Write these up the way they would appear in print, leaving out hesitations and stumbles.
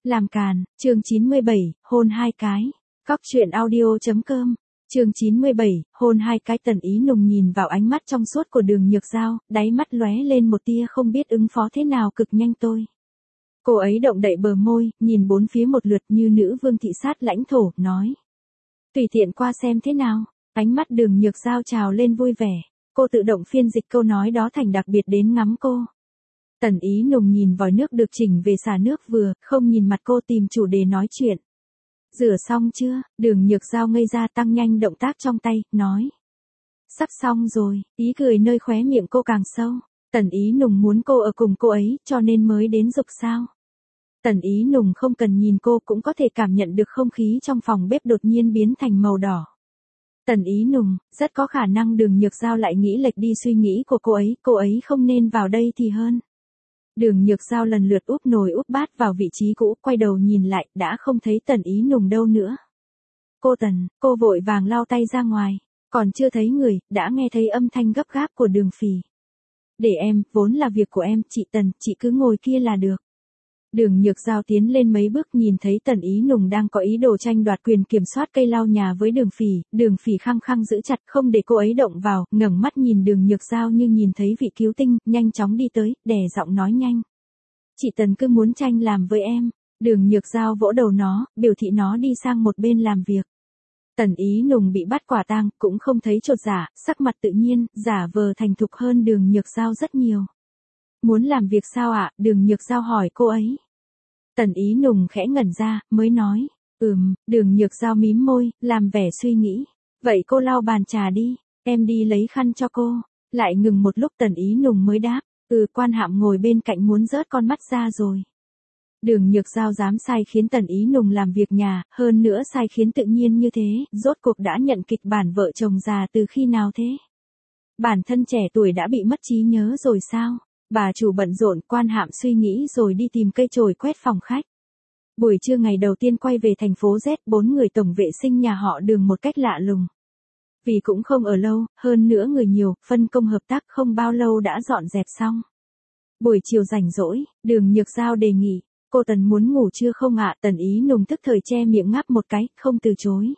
Làm càn, chương 97, hôn hai cái. Cóc truyện audio.com. Chương 97, hôn hai cái. Tần Ý Nùng nhìn vào ánh mắt trong suốt của Đường Nhược Giao, đáy mắt lóe lên một tia không biết ứng phó thế nào cực nhanh tôi. Cô ấy động đậy bờ môi, nhìn bốn phía một lượt như nữ vương thị sát lãnh thổ, nói. Tùy tiện qua xem thế nào. Ánh mắt Đường Nhược Giao trào lên vui vẻ. Cô tự động phiên dịch câu nói đó thành đặc biệt đến ngắm cô. Tần Ý Nùng nhìn vòi nước được chỉnh về xả nước vừa, không nhìn mặt cô tìm chủ đề nói chuyện. Rửa xong chưa? Đường Nhược Giao ngây ra tăng nhanh động tác trong tay, nói. Sắp xong rồi, ý cười nơi khóe miệng cô càng sâu. Tần Ý Nùng muốn cô ở cùng cô ấy, cho nên mới đến giục sao. Tần Ý Nùng không cần nhìn cô cũng có thể cảm nhận được không khí trong phòng bếp đột nhiên biến thành màu đỏ. Tần Ý Nùng, rất có khả năng Đường Nhược Giao lại nghĩ lệch đi suy nghĩ của cô ấy không nên vào đây thì hơn. Đường Nhược Giao lần lượt úp nồi úp bát vào vị trí cũ, quay đầu nhìn lại, đã không thấy Tần Ý Nùng đâu nữa. Cô vội vàng lau tay ra ngoài, còn chưa thấy người, đã nghe thấy âm thanh gấp gáp của Đường Phỉ. Để em, vốn là việc của em, chị Tần, chị cứ ngồi kia là được. Đường Nhược Giao tiến lên mấy bước nhìn thấy Tần Ý Nùng đang có ý đồ tranh đoạt quyền kiểm soát cây lau nhà với Đường Phỉ khăng khăng giữ chặt không để cô ấy động vào, ngẩng mắt nhìn Đường Nhược Giao như nhìn thấy vị cứu tinh, nhanh chóng đi tới, đè giọng nói nhanh. Chị Tần cứ muốn tranh làm với em. Đường Nhược Giao vỗ đầu nó, biểu thị nó đi sang một bên làm việc. Tần Ý Nùng bị bắt quả tang, cũng không thấy chột dạ, sắc mặt tự nhiên, giả vờ thành thục hơn Đường Nhược Giao rất nhiều. Muốn làm việc sao ạ? Đường Nhược Giao hỏi cô ấy. Tần Ý Nùng khẽ ngẩn ra, mới nói. Đường Nhược Giao mím môi, làm vẻ suy nghĩ. Vậy cô lau bàn trà đi, em đi lấy khăn cho cô. Lại ngừng một lúc Tần Ý Nùng mới đáp. Quan Hạm ngồi bên cạnh muốn rớt con mắt ra rồi. Đường Nhược Giao dám sai khiến Tần Ý Nùng làm việc nhà, hơn nữa sai khiến tự nhiên như thế, rốt cuộc đã nhận kịch bản vợ chồng già từ khi nào thế? Bản thân trẻ tuổi đã bị mất trí nhớ rồi sao? Bà chủ bận rộn, Quan Hạm suy nghĩ rồi đi tìm cây chổi quét phòng khách. Buổi trưa ngày đầu tiên quay về thành phố Z, 4 người tổng vệ sinh nhà họ Đường một cách lạ lùng. Vì cũng không ở lâu, hơn nữa người nhiều, phân công hợp tác không bao lâu đã dọn dẹp xong. Buổi chiều rảnh rỗi, Đường Nhược Giao đề nghị, cô Tần muốn ngủ chưa không ạ? Tần Ý Nùng tức thời che miệng ngáp một cái, không từ chối.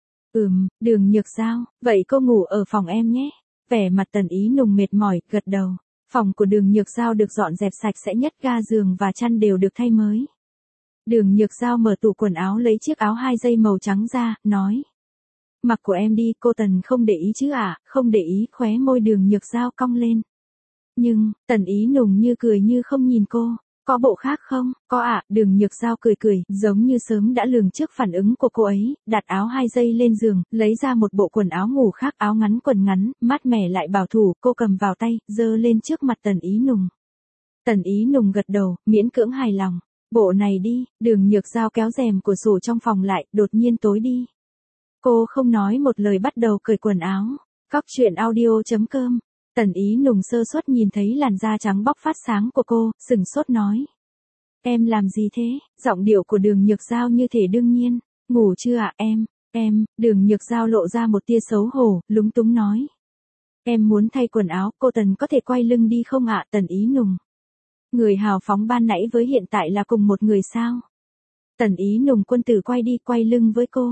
Đường Nhược Giao, vậy cô ngủ ở phòng em nhé. Vẻ mặt Tần Ý Nùng mệt mỏi, gật đầu. Phòng của Đường Nhược Giao được dọn dẹp sạch sẽ nhất, ga giường và chăn đều được thay mới. Đường Nhược Giao mở tủ quần áo lấy chiếc áo 2 dây màu trắng ra, nói. Mặc của em đi, cô Tần không để ý chứ ạ? Không để ý, khóe môi Đường Nhược Giao cong lên. Nhưng, Tần Ý Nùng như cười như không nhìn cô. Có bộ khác không? Có ạ. Đường Nhược Giao cười, giống như sớm đã lường trước phản ứng của cô ấy, đặt áo 2 dây lên giường, lấy ra một bộ quần áo ngủ khác, áo ngắn quần ngắn, mát mẻ lại bảo thủ, cô cầm vào tay, giơ lên trước mặt Tần Ý Nùng. Tần Ý Nùng gật đầu, miễn cưỡng hài lòng. Bộ này đi. Đường Nhược Giao kéo rèm của sổ trong phòng lại, đột nhiên tối đi. Cô không nói một lời bắt đầu cởi quần áo. Cóc truyện audio.com. Tần Ý Nùng sơ suất nhìn thấy làn da trắng bóc phát sáng của cô, sừng sốt nói. Em làm gì thế? Giọng điệu của Đường Nhược Giao như thể đương nhiên. Ngủ chưa ạ? Em. Đường Nhược Giao lộ ra một tia xấu hổ, lúng túng nói. Em muốn thay quần áo, cô Tần có thể quay lưng đi không ạ? Tần Ý Nùng. Người hào phóng ban nãy với hiện tại là cùng một người sao? Tần Ý Nùng quân tử quay đi, quay lưng với cô.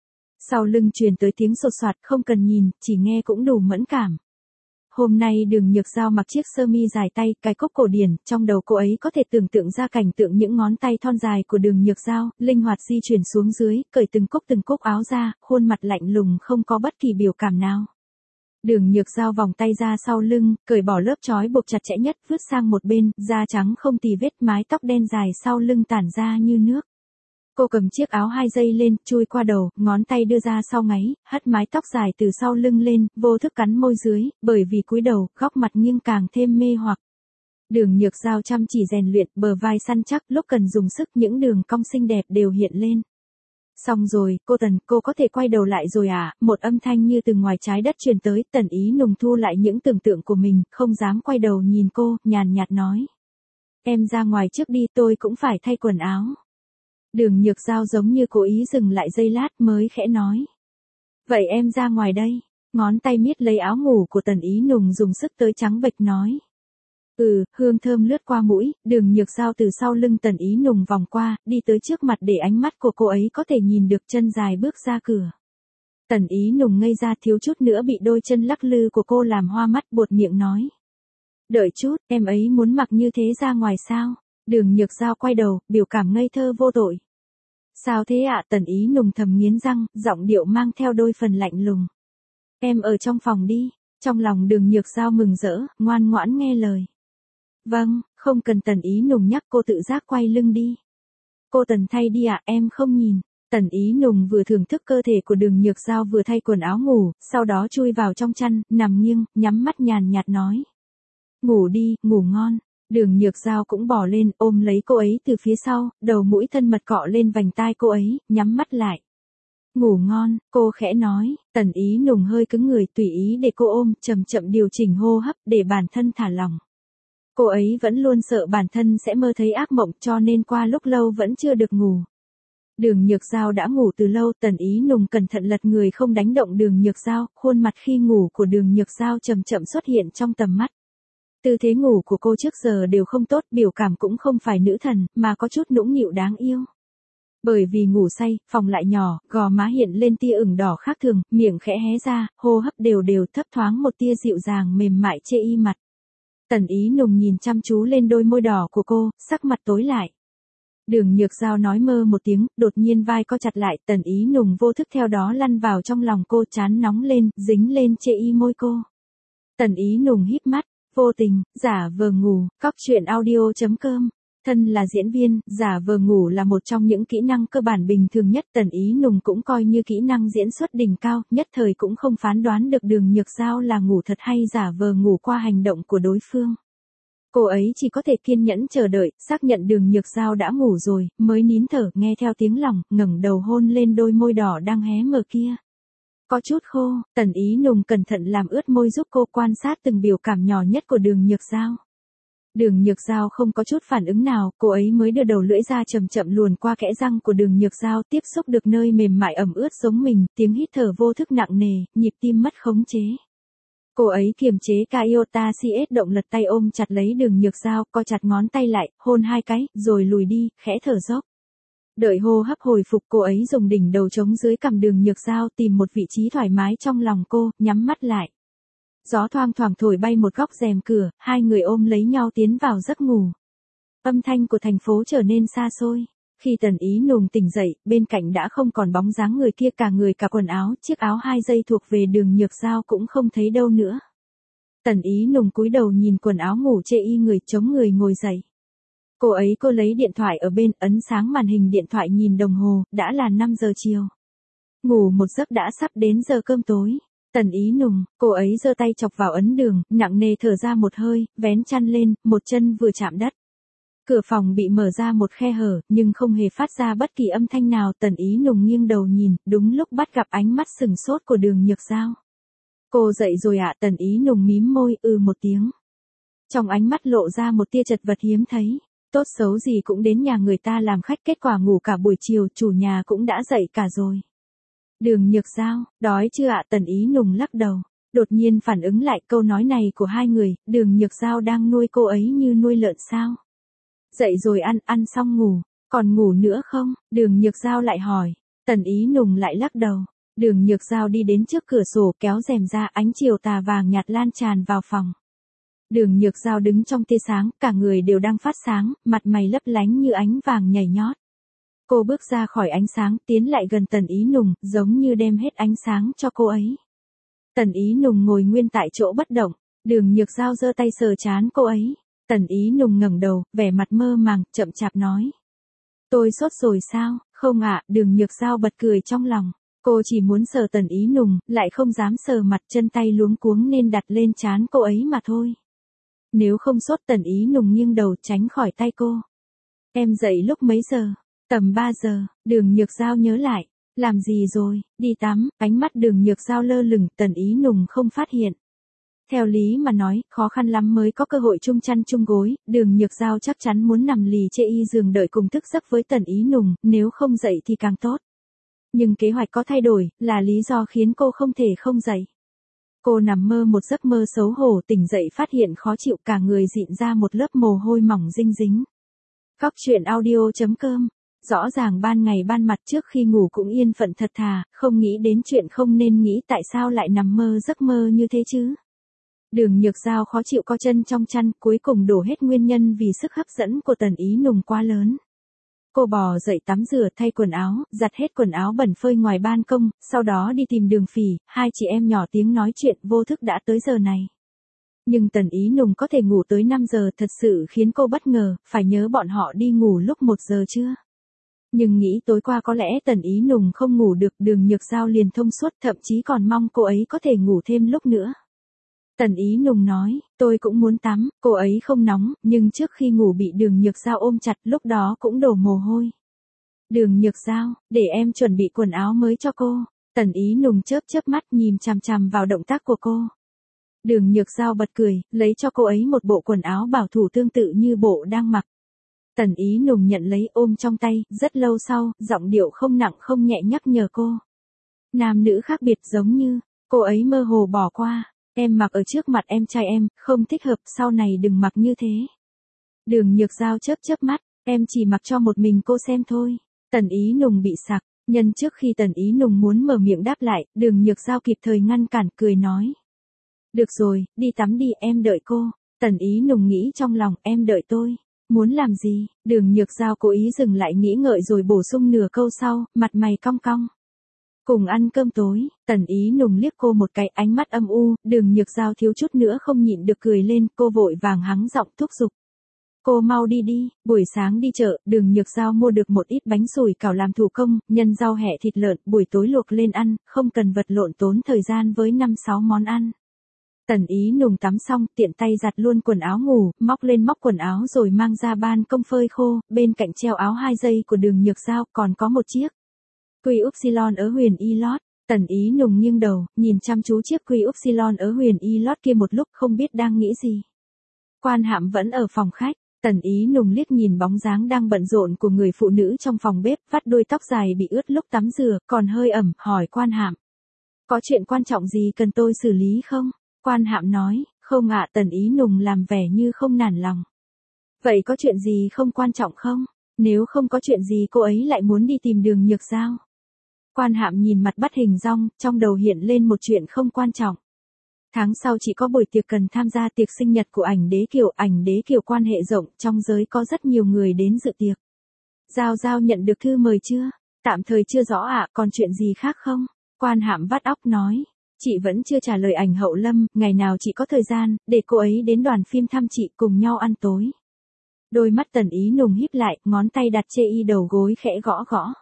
Sau lưng truyền tới tiếng sột soạt, không cần nhìn, chỉ nghe cũng đủ mẫn cảm. Hôm nay Đường Nhược Giao mặc chiếc sơ mi dài tay, cài cúc cổ điển, trong đầu cô ấy có thể tưởng tượng ra cảnh tượng những ngón tay thon dài của Đường Nhược Giao, linh hoạt di chuyển xuống dưới, cởi từng cúc áo ra, khuôn mặt lạnh lùng không có bất kỳ biểu cảm nào. Đường Nhược Giao vòng tay ra sau lưng, cởi bỏ lớp trói buộc chặt chẽ nhất, vứt sang một bên, da trắng không tì vết, mái tóc đen dài sau lưng tản ra như nước. Cô cầm chiếc áo 2 dây lên, chui qua đầu, ngón tay đưa ra sau gáy, hất mái tóc dài từ sau lưng lên, vô thức cắn môi dưới, bởi vì cúi đầu, góc mặt nghiêng càng thêm mê hoặc. Đường Nhược Giao chăm chỉ rèn luyện, bờ vai săn chắc, lúc cần dùng sức những đường cong xinh đẹp đều hiện lên. Xong rồi, cô Tần, cô có thể quay đầu lại rồi à? Một âm thanh như từ ngoài trái đất truyền tới, Tần Ý Nùng thu lại những tưởng tượng của mình, không dám quay đầu nhìn cô, nhàn nhạt nói. Em ra ngoài trước đi, tôi cũng phải thay quần áo. Đường Nhược Giao giống như cố ý dừng lại giây lát mới khẽ nói. Vậy em ra ngoài đây. Ngón tay miết lấy áo ngủ của Tần Ý Nùng dùng sức tới trắng bệch nói. Hương thơm lướt qua mũi, Đường Nhược Giao từ sau lưng Tần Ý Nùng vòng qua, đi tới trước mặt để ánh mắt của cô ấy có thể nhìn được chân dài bước ra cửa. Tần Ý Nùng ngây ra thiếu chút nữa bị đôi chân lắc lư của cô làm hoa mắt, buột miệng nói. Đợi chút, em ấy muốn mặc như thế ra ngoài sao? Đường Nhược Giao quay đầu, biểu cảm ngây thơ vô tội. Sao thế ạ? Tần Ý Nùng thầm nghiến răng, giọng điệu mang theo đôi phần lạnh lùng. Em ở trong phòng đi. Trong lòng Đường Nhược Giao mừng rỡ, ngoan ngoãn nghe lời. Vâng, không cần. Tần Ý Nùng nhắc, cô tự giác quay lưng đi. Cô Tần thay đi ạ, em không nhìn. Tần Ý Nùng vừa thưởng thức cơ thể của Đường Nhược Giao vừa thay quần áo ngủ, sau đó chui vào trong chăn, nằm nghiêng, nhắm mắt nhàn nhạt nói. Ngủ đi, ngủ ngon. Đường Nhược Giao cũng bò lên, ôm lấy cô ấy từ phía sau, đầu mũi thân mật cọ lên vành tai cô ấy, nhắm mắt lại. Ngủ ngon, cô khẽ nói. Tần Ý Nùng hơi cứng người, tùy ý để cô ôm, chậm chậm điều chỉnh hô hấp để bản thân thả lỏng. Cô ấy vẫn luôn sợ bản thân sẽ mơ thấy ác mộng, cho nên qua lúc lâu vẫn chưa được ngủ. Đường Nhược Giao đã ngủ từ lâu. Tần Ý Nùng cẩn thận lật người không đánh động Đường Nhược Giao, khuôn mặt khi ngủ của Đường Nhược Giao chậm chậm xuất hiện trong tầm mắt. Tư thế ngủ của cô trước giờ đều không tốt, biểu cảm cũng không phải nữ thần, mà có chút nũng nịu đáng yêu. Bởi vì ngủ say, phòng lại nhỏ, gò má hiện lên tia ửng đỏ khác thường, miệng khẽ hé ra, hô hấp đều đều, thấp thoáng một tia dịu dàng mềm mại chê y mặt. Tần Ý Nùng nhìn chăm chú lên đôi môi đỏ của cô, sắc mặt tối lại. Đường Nhược Giao nói mơ một tiếng, đột nhiên vai co chặt lại, Tần Ý Nùng vô thức theo đó lăn vào trong lòng cô, trán nóng lên, dính lên chê y môi cô. Tần Ý Nùng híp mắt, vô tình, giả vờ ngủ. Cóc truyện audio.com. Thân là diễn viên, giả vờ ngủ là một trong những kỹ năng cơ bản bình thường nhất. Tần Ý Nùng cũng coi như kỹ năng diễn xuất đỉnh cao, nhất thời cũng không phán đoán được Đường Nhược Giao là ngủ thật hay giả vờ ngủ qua hành động của đối phương. Cô ấy chỉ có thể kiên nhẫn chờ đợi, xác nhận Đường Nhược Giao đã ngủ rồi, mới nín thở, nghe theo tiếng lòng, ngẩng đầu hôn lên đôi môi đỏ đang hé mở kia. Có chút khô, Tần Ý Nùng cẩn thận làm ướt môi giúp cô quan sát từng biểu cảm nhỏ nhất của Đường Nhược Giao. Đường Nhược Giao không có chút phản ứng nào, cô ấy mới đưa đầu lưỡi ra chậm chậm luồn qua kẽ răng của Đường Nhược Giao, tiếp xúc được nơi mềm mại ẩm ướt giống mình, tiếng hít thở vô thức nặng nề, nhịp tim mất khống chế. Cô ấy kiềm chế iota cs động lật tay ôm chặt lấy Đường Nhược Giao, co chặt ngón tay lại, hôn hai cái, rồi lùi đi, khẽ thở dốc. Đợi hô hấp hồi phục, cô ấy dùng đỉnh đầu chống dưới cằm Đường Nhược Giao, tìm một vị trí thoải mái trong lòng cô, nhắm mắt lại. Gió thoang thoảng thổi bay một góc rèm cửa, hai người ôm lấy nhau tiến vào giấc ngủ. Âm thanh của thành phố trở nên xa xôi. Khi Tần Ý Nùng tỉnh dậy, bên cạnh đã không còn bóng dáng người kia, cả người cả quần áo, chiếc áo 2 giây thuộc về Đường Nhược Giao cũng không thấy đâu nữa. Tần Ý Nùng cúi đầu nhìn quần áo ngủ chê y người, chống người ngồi dậy. Cô lấy điện thoại ở bên, ấn sáng màn hình điện thoại, nhìn đồng hồ, đã là 5 giờ chiều. Ngủ một giấc đã sắp đến giờ cơm tối. Tần Ý Nùng, cô ấy giơ tay chọc vào ấn đường, nặng nề thở ra một hơi, vén chăn lên, một chân vừa chạm đất. Cửa phòng bị mở ra một khe hở, nhưng không hề phát ra bất kỳ âm thanh nào. Tần Ý Nùng nghiêng đầu nhìn, đúng lúc bắt gặp ánh mắt sừng sốt của Đường Nhược Giao. Cô dậy rồi ạ? Tần Ý Nùng mím môi, một tiếng. Trong ánh mắt lộ ra một tia chật vật hiếm thấy. Tốt xấu gì cũng đến nhà người ta làm khách, kết quả ngủ cả buổi chiều, chủ nhà cũng đã dậy cả rồi. Đường Nhược Giao, đói chưa ạ? Tần Ý Nùng lắc đầu. Đột nhiên phản ứng lại câu nói này của hai người, Đường Nhược Giao đang nuôi cô ấy như nuôi lợn sao? Dậy rồi, ăn xong ngủ, còn ngủ nữa không? Đường Nhược Giao lại hỏi. Tần Ý Nùng lại lắc đầu. Đường Nhược Giao đi đến trước cửa sổ, kéo rèm ra, ánh chiều tà vàng nhạt lan tràn vào phòng. Đường Nhược Giao đứng trong tia sáng, cả người đều đang phát sáng, mặt mày lấp lánh như ánh vàng nhảy nhót. Cô bước ra khỏi ánh sáng, tiến lại gần Tần Ý Nùng, giống như đem hết ánh sáng cho cô ấy. Tần Ý Nùng ngồi nguyên tại chỗ bất động, Đường Nhược Giao giơ tay sờ trán cô ấy. Tần Ý Nùng ngẩng đầu, vẻ mặt mơ màng, chậm chạp nói. Tôi sốt rồi sao? Không ạ. Đường Nhược Giao bật cười trong lòng. Cô chỉ muốn sờ Tần Ý Nùng, lại không dám sờ mặt, chân tay luống cuống nên đặt lên trán cô ấy mà thôi. Nếu không sốt. Tần Ý Nùng nghiêng đầu tránh khỏi tay cô. Em dậy lúc mấy giờ? Tầm 3 giờ. Đường Nhược Giao nhớ lại. Làm gì rồi? Đi tắm. Ánh mắt Đường Nhược Giao lơ lửng, Tần Ý Nùng không phát hiện. Theo lý mà nói, khó khăn lắm mới có cơ hội chung chăn chung gối, Đường Nhược Giao chắc chắn muốn nằm lì chê y giường đợi cùng thức giấc với Tần Ý Nùng, nếu không dậy thì càng tốt. Nhưng kế hoạch có thay đổi, là lý do khiến cô không thể không dậy. Cô nằm mơ một giấc mơ xấu hổ, tỉnh dậy phát hiện khó chịu, cả người dịn ra một lớp mồ hôi mỏng dinh dính. Cóc truyện audio.com. Rõ ràng ban ngày ban mặt trước khi ngủ cũng yên phận thật thà, không nghĩ đến chuyện không nên nghĩ, tại sao lại nằm mơ giấc mơ như thế chứ? Đường Nhược Giao khó chịu co chân trong chăn, cuối cùng đổ hết nguyên nhân vì sức hấp dẫn của Tần Ý Nùng quá lớn. Cô bò dậy tắm rửa, thay quần áo, giặt hết quần áo bẩn phơi ngoài ban công, sau đó đi tìm Đường Phỉ, hai chị em nhỏ tiếng nói chuyện vô thức đã tới giờ này. Nhưng Tần Ý Nùng có thể ngủ tới 5 giờ thật sự khiến cô bất ngờ, phải nhớ bọn họ đi ngủ lúc 1 giờ chưa? Nhưng nghĩ tối qua có lẽ Tần Ý Nùng không ngủ được, Đường Nhược Giao liền thông suốt, thậm chí còn mong cô ấy có thể ngủ thêm lúc nữa. Tần Ý Nùng nói, tôi cũng muốn tắm, cô ấy không nóng, nhưng trước khi ngủ bị Đường Nhược Giao ôm chặt, lúc đó cũng đổ mồ hôi. Đường Nhược Giao, để em chuẩn bị quần áo mới cho cô. Tần Ý Nùng chớp chớp mắt nhìn chằm chằm vào động tác của cô. Đường Nhược Giao bật cười, lấy cho cô ấy một bộ quần áo bảo thủ tương tự như bộ đang mặc. Tần Ý Nùng nhận lấy ôm trong tay, rất lâu sau, giọng điệu không nặng không nhẹ nhắc nhở cô. Nam nữ khác biệt giống như, cô ấy mơ hồ bỏ qua. Em mặc ở trước mặt em trai em, không thích hợp, sau này đừng mặc như thế. Đường Nhược Giao chớp chớp mắt, em chỉ mặc cho một mình cô xem thôi. Tần Ý Nùng bị sặc, nhân trước khi Tần Ý Nùng muốn mở miệng đáp lại, Đường Nhược Giao kịp thời ngăn cản, cười nói. Được rồi, đi tắm đi, em đợi cô. Tần Ý Nùng nghĩ trong lòng, em đợi tôi. Muốn làm gì? Đường Nhược Giao cố ý dừng lại nghĩ ngợi rồi bổ sung nửa câu sau, mặt mày cong cong. Cùng ăn cơm tối. Tần Ý Nùng liếc cô một cái, ánh mắt âm u, Đường Nhược Giao thiếu chút nữa không nhịn được cười lên, cô vội vàng hắng giọng thúc giục. Cô mau đi đi, buổi sáng đi chợ, Đường Nhược Giao mua được một ít bánh sủi cảo làm thủ công, nhân rau hẹ thịt lợn, buổi tối luộc lên ăn, không cần vật lộn tốn thời gian với 5-6 món ăn. Tần Ý Nùng tắm xong, tiện tay giặt luôn quần áo ngủ, móc lên móc quần áo rồi mang ra ban công phơi khô, bên cạnh treo áo 2 giây của Đường Nhược Giao, còn có một chiếc Quy Upsilon ở Huyền Y lót. Tần Ý Nùng nghiêng đầu, nhìn chăm chú chiếc Quy Upsilon ở Huyền Y lót kia một lúc, không biết đang nghĩ gì. Quan Hạm vẫn ở phòng khách, Tần Ý Nùng liếc nhìn bóng dáng đang bận rộn của người phụ nữ trong phòng bếp, vắt đuôi tóc dài bị ướt lúc tắm rửa, còn hơi ẩm, hỏi Quan Hạm. Có chuyện quan trọng gì cần tôi xử lý không? Quan Hạm nói, không ạ. Tần Ý Nùng làm vẻ như không nản lòng. Vậy có chuyện gì không quan trọng không? Nếu không có chuyện gì cô ấy lại muốn đi tìm Đường Nhược Giao. Quan Hạm nhìn mặt bắt hình dong, trong đầu hiện lên một chuyện không quan trọng. Tháng sau chỉ có buổi tiệc cần tham gia, tiệc sinh nhật của Ảnh Đế Kiều quan hệ rộng, trong giới có rất nhiều người đến dự tiệc. Giao Giao nhận được thư mời chưa? Tạm thời chưa rõ ạ, còn chuyện gì khác không? Quan Hạm vắt óc nói. Chị vẫn chưa trả lời Ảnh Hậu Lâm, ngày nào chị có thời gian, để cô ấy đến đoàn phim thăm chị, cùng nhau ăn tối. Đôi mắt Tần Ý Nùng híp lại, ngón tay đặt chê y đầu gối khẽ gõ gõ.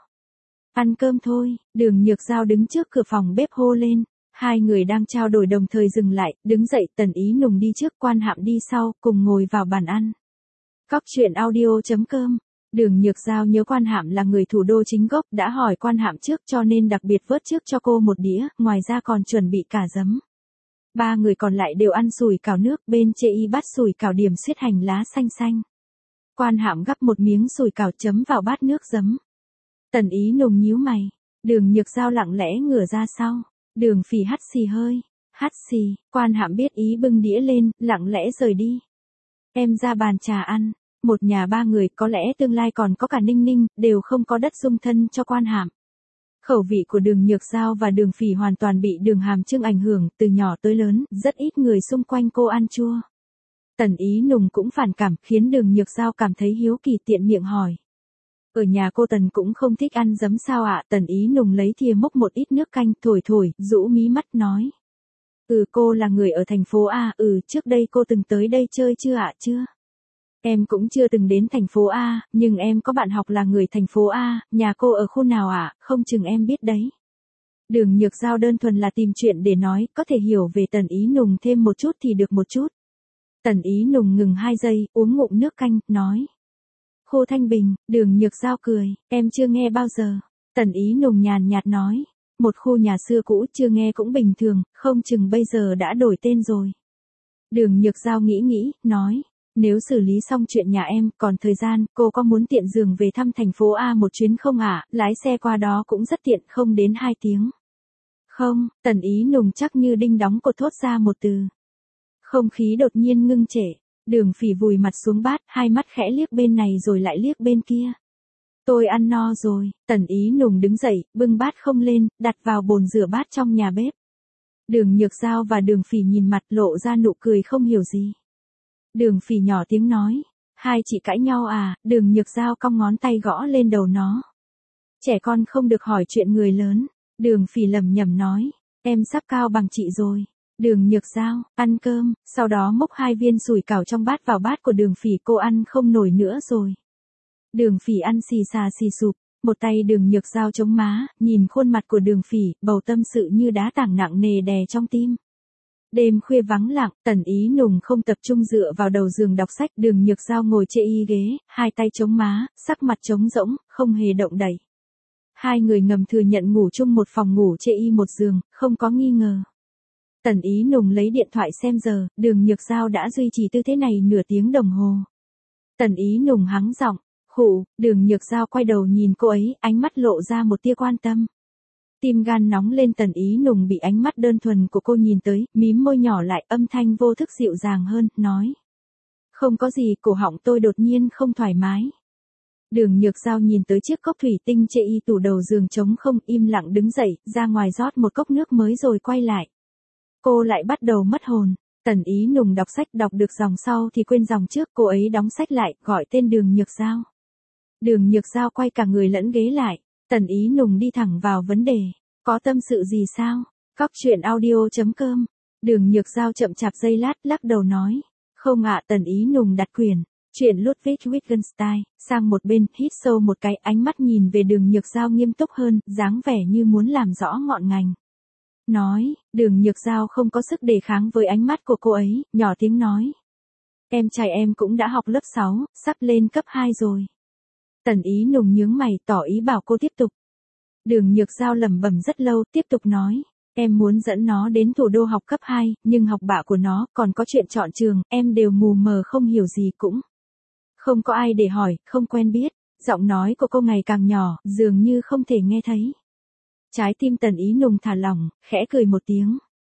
Ăn cơm thôi. Đường Nhược Giao đứng trước cửa phòng bếp hô lên. Hai người đang trao đổi đồng thời dừng lại, đứng dậy, Tần Ý Nùng đi trước, Quan Hạm đi sau, cùng ngồi vào bàn ăn. Cóc truyện audio.com. Đường Nhược Giao nhớ Quan Hạm là người thủ đô chính gốc, đã hỏi Quan Hạm trước cho nên đặc biệt vớt trước cho cô một đĩa, ngoài ra còn chuẩn bị cả giấm. Ba người còn lại đều ăn sủi cảo nước, bên chê y bát sủi cảo điểm xiết hành lá xanh xanh. Quan Hạm gắp một miếng sủi cảo chấm vào bát nước giấm. Tần Ý Nùng nhíu mày. Đường Nhược Giao lặng lẽ ngửa ra sau. Đường Phỉ hắt xì hơi. Hắt xì. Quan Hạm biết ý, bưng đĩa lên, lặng lẽ rời đi. Em ra bàn trà ăn. Một nhà ba người, có lẽ tương lai còn có cả Ninh Ninh, đều không có đất dung thân cho Quan Hạm. Khẩu vị của Đường Nhược Giao và Đường Phỉ hoàn toàn bị Đường Hàm Trương ảnh hưởng, từ nhỏ tới lớn, rất ít người xung quanh cô ăn chua. Tần Ý Nùng cũng phản cảm, khiến Đường Nhược Giao cảm thấy hiếu kỳ, tiện miệng hỏi. Ở nhà cô Tần cũng không thích ăn giấm sao ạ? Tần Ý Nùng lấy thìa múc một ít nước canh, thổi, rũ mí mắt nói. Cô là người ở thành phố A, trước đây cô từng tới đây chơi chưa ạ? Chưa. Em cũng chưa từng đến thành phố A, nhưng em có bạn học là người thành phố A, nhà cô ở khu nào ạ? Không chừng em biết đấy. Đường Nhược Giao đơn thuần là tìm chuyện để nói, có thể hiểu về Tần Ý Nùng thêm một chút thì được một chút. Tần Ý Nùng ngừng 2 giây, uống ngụm nước canh, nói. Khu Thanh Bình. Đường Nhược Giao cười, em chưa nghe bao giờ. Tần Ý Nùng nhàn nhạt nói. Một khu nhà xưa cũ, chưa nghe cũng bình thường, không chừng bây giờ đã đổi tên rồi. Đường Nhược Giao nghĩ, nói. Nếu xử lý xong chuyện nhà em, còn thời gian, cô có muốn tiện đường về thăm thành phố A một chuyến không ạ? Lái xe qua đó cũng rất tiện, không đến 2 tiếng. Không, Tần Ý Nùng chắc như đinh đóng cột thốt ra một từ. Không khí đột nhiên ngưng trệ, Đường Phỉ vùi mặt xuống bát, hai mắt khẽ liếc bên này rồi lại liếc bên kia. Tôi ăn no rồi, Tần Ý Nùng đứng dậy, bưng bát không lên, đặt vào bồn rửa bát trong nhà bếp. Đường Nhược Giao và Đường Phỉ nhìn mặt lộ ra nụ cười không hiểu gì. Đường Phỉ nhỏ tiếng nói, hai chị cãi nhau à? Đường Nhược Giao cong ngón tay gõ lên đầu nó. Trẻ con không được hỏi chuyện người lớn. Đường Phỉ lẩm nhẩm nói, em sắp cao bằng chị rồi. Đường Nhược Giao, ăn cơm, sau đó múc 2 viên sủi cảo trong bát vào bát của Đường Phỉ, cô ăn không nổi nữa rồi. Đường Phỉ ăn xì xà xì sụp, một tay Đường Nhược Giao chống má, nhìn khuôn mặt của Đường Phỉ, bầu tâm sự như đá tảng nặng nề đè trong tim. Đêm khuya vắng lặng, Tần Ý Nùng không tập trung dựa vào đầu giường đọc sách, Đường Nhược Giao ngồi chê y ghế, hai tay chống má, sắc mặt trống rỗng, không hề động đậy. Hai người ngầm thừa nhận ngủ chung một phòng ngủ chê y một giường, không có nghi ngờ. Tần Ý Nùng lấy điện thoại xem giờ, Đường Nhược Giao đã duy trì tư thế này nửa tiếng đồng hồ. Tần Ý Nùng hắng giọng, khụ, Đường Nhược Giao quay đầu nhìn cô ấy, ánh mắt lộ ra một tia quan tâm. Tim gan nóng lên, Tần Ý Nùng bị ánh mắt đơn thuần của cô nhìn tới, mím môi nhỏ lại, âm thanh vô thức dịu dàng hơn, nói. Không có gì, cổ họng tôi đột nhiên không thoải mái. Đường Nhược Giao nhìn tới chiếc cốc thủy tinh chê y tủ đầu giường trống không, im lặng đứng dậy, ra ngoài rót một cốc nước mới rồi quay lại. Cô lại bắt đầu mất hồn. Tần Ý Nùng đọc sách, đọc được dòng sau thì quên dòng trước, cô ấy đóng sách lại, gọi tên Đường Nhược Giao. Đường Nhược Giao quay cả người lẫn ghế lại. Tần Ý Nùng đi thẳng vào vấn đề. Có tâm sự gì sao? Cóc truyện audio.com. Đường Nhược Giao chậm chạp giây lát, lắc đầu nói. Không ạ. Tần Ý Nùng đặt quyển Chuyện Ludwig Wittgenstein sang một bên, hít sâu một cái, ánh mắt nhìn về Đường Nhược Giao nghiêm túc hơn, dáng vẻ như muốn làm rõ ngọn ngành. Nói, Đường Nhược Giao không có sức đề kháng với ánh mắt của cô ấy, nhỏ tiếng nói. Em trai em cũng đã học lớp 6, sắp lên cấp 2 rồi. Tần Ý Nùng nhướng mày, tỏ ý bảo cô tiếp tục. Đường Nhược Giao lẩm bẩm rất lâu, tiếp tục nói. Em muốn dẫn nó đến thủ đô học cấp 2, nhưng học bạ của nó, còn có chuyện chọn trường, em đều mù mờ không hiểu gì cũng. Không có ai để hỏi, không quen biết. Giọng nói của cô ngày càng nhỏ, dường như không thể nghe thấy. Trái tim Tần Ý Nùng thả lỏng, khẽ cười một tiếng.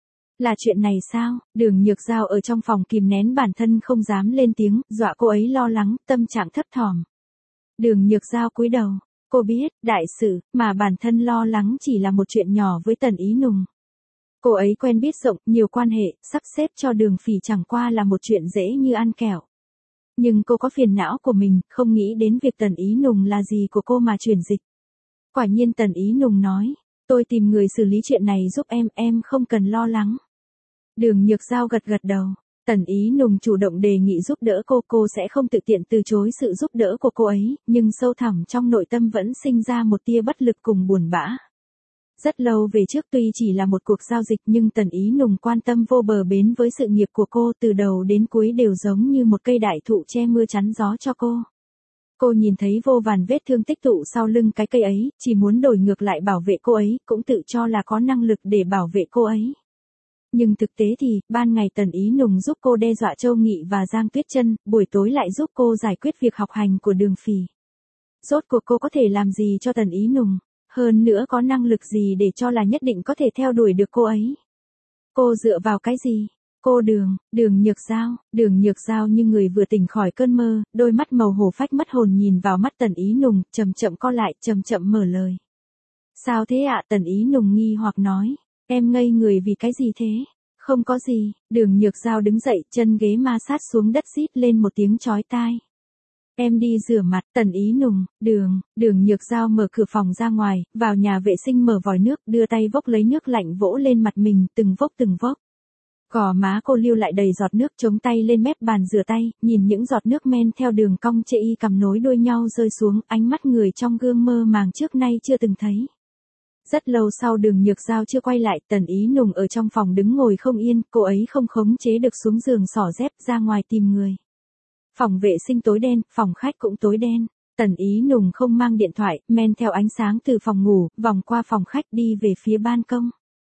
Là chuyện này sao? Đường Nhược Giao ở trong phòng kìm nén bản thân không dám lên tiếng, dọa cô ấy lo lắng, tâm trạng thấp thỏm. Đường Nhược Giao cúi đầu. Cô biết, đại sự, mà bản thân lo lắng chỉ là một chuyện nhỏ với Tần Ý Nùng. Cô ấy quen biết rộng, nhiều quan hệ, sắp xếp cho Đường Phỉ chẳng qua là một chuyện dễ như ăn kẹo. Nhưng cô có phiền não của mình, không nghĩ đến việc Tần Ý Nùng là gì của cô mà chuyển dịch. Quả nhiên Tần Ý Nùng nói, tôi tìm người xử lý chuyện này giúp em không cần lo lắng. Đường Nhược Giao gật gật đầu. Tần Ý Nùng chủ động đề nghị giúp đỡ cô sẽ không tự tiện từ chối sự giúp đỡ của cô ấy, nhưng sâu thẳm trong nội tâm vẫn sinh ra một tia bất lực cùng buồn bã. Rất lâu về trước, tuy chỉ là một cuộc giao dịch, nhưng Tần Ý Nùng quan tâm vô bờ bến với sự nghiệp của cô, từ đầu đến cuối đều giống như một cây đại thụ che mưa chắn gió cho cô. Cô nhìn thấy vô vàn vết thương tích tụ sau lưng cái cây ấy, chỉ muốn đổi ngược lại bảo vệ cô ấy, cũng tự cho là có năng lực để bảo vệ cô ấy. Nhưng thực tế thì, ban ngày Tần Ý Nùng giúp cô đe dọa Châu Nghị và Giang Tuyết Chân, buổi tối lại giúp cô giải quyết việc học hành của Đường Phỉ. Rốt cuộc cô có thể làm gì cho Tần Ý Nùng? Hơn nữa có năng lực gì để cho là nhất định có thể theo đuổi được cô ấy? Cô dựa vào cái gì? Cô Đường Nhược Giao như người vừa tỉnh khỏi cơn mơ, đôi mắt màu hổ phách mất hồn nhìn vào mắt Tần Ý Nùng, chậm chậm co lại, chậm chậm mở lời. Sao thế ạ? Tần Ý Nùng nghi hoặc nói. Em ngây người vì cái gì thế? Không có gì. Đường Nhược Giao đứng dậy, chân ghế ma sát xuống đất, rít lên một tiếng chói tai. Em đi rửa mặt. Tần Ý Nùng, Đường Nhược Giao mở cửa phòng ra ngoài, vào nhà vệ sinh mở vòi nước, đưa tay vốc lấy nước lạnh vỗ lên mặt mình, từng vốc. Gò má cô lưu lại đầy giọt nước, chống tay lên mép bàn rửa tay, nhìn những giọt nước men theo đường cong chê y cầm nối đuôi nhau rơi xuống, ánh mắt người trong gương mơ màng trước nay chưa từng thấy. Rất lâu sau Đường Nhược Giao chưa quay lại, Tần Ý Nùng ở trong phòng đứng ngồi không yên, cô ấy không khống chế được xuống giường xỏ dép ra ngoài tìm người. Phòng vệ sinh tối đen, phòng khách cũng tối đen. Tần Ý Nùng không mang điện thoại, men theo ánh sáng từ phòng ngủ, vòng qua phòng khách đi về phía ban công.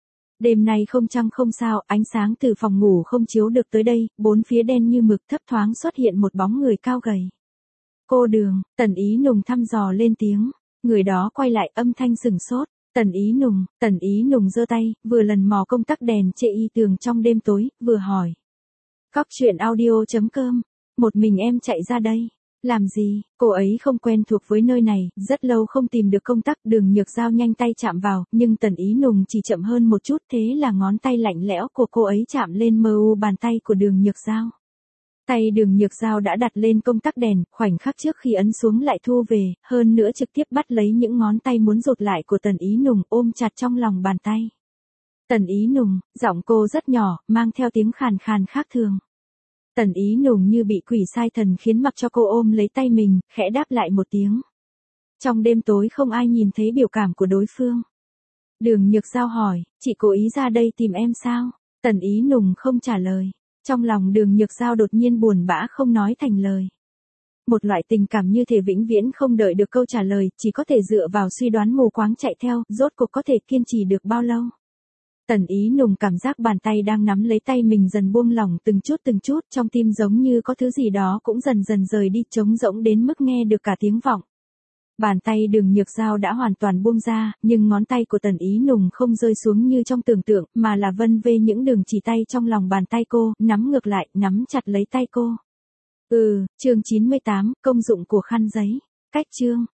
Đêm nay không trăng không sao, ánh sáng từ phòng ngủ không chiếu được tới đây, bốn phía đen như mực, thấp thoáng xuất hiện một bóng người cao gầy. Cô Đường, Tần Ý Nùng thăm dò lên tiếng, người đó quay lại, âm thanh sừng sốt. Tần Ý Nùng giơ tay, vừa lần mò công tắc đèn chệ y tường trong đêm tối, vừa hỏi. Cóc truyện audio.com, một mình em chạy ra đây. Làm gì, cô ấy không quen thuộc với nơi này, rất lâu không tìm được công tắc, Đường Nhược Giao nhanh tay chạm vào, nhưng Tần Ý Nùng chỉ chậm hơn một chút, thế là ngón tay lạnh lẽo của cô ấy chạm lên mờ u bàn tay của Đường Nhược Giao. Tay Đường Nhược Giao đã đặt lên công tắc đèn, khoảnh khắc trước khi ấn xuống lại thu về, hơn nữa trực tiếp bắt lấy những ngón tay muốn rụt lại của Tần Ý Nùng, ôm chặt trong lòng bàn tay. Tần Ý Nùng, giọng cô rất nhỏ, mang theo tiếng khàn khàn khác thường. Tần Ý Nùng như bị quỷ sai thần khiến mặc cho cô ôm lấy tay mình, khẽ đáp lại một tiếng. Trong đêm tối không ai nhìn thấy biểu cảm của đối phương. Đường Nhược Giao hỏi, chị cố ý ra đây tìm em sao? Tần Ý Nùng không trả lời. Trong lòng Đường Nhược Giao đột nhiên buồn bã không nói thành lời. Một loại tình cảm như thể vĩnh viễn không đợi được câu trả lời, chỉ có thể dựa vào suy đoán mù quáng chạy theo, rốt cuộc có thể kiên trì được bao lâu. Tần Ý Nùng cảm giác bàn tay đang nắm lấy tay mình dần buông lỏng từng chút, trong tim giống như có thứ gì đó cũng dần dần rời đi, trống rỗng đến mức nghe được cả tiếng vọng. Bàn tay Đường Nhược Giao đã hoàn toàn buông ra, nhưng ngón tay của Tần Ý Nùng không rơi xuống như trong tưởng tượng, mà là vân vê những đường chỉ tay trong lòng bàn tay cô, nắm ngược lại, nắm chặt lấy tay cô. Chương 98, công dụng của khăn giấy. Cách chương.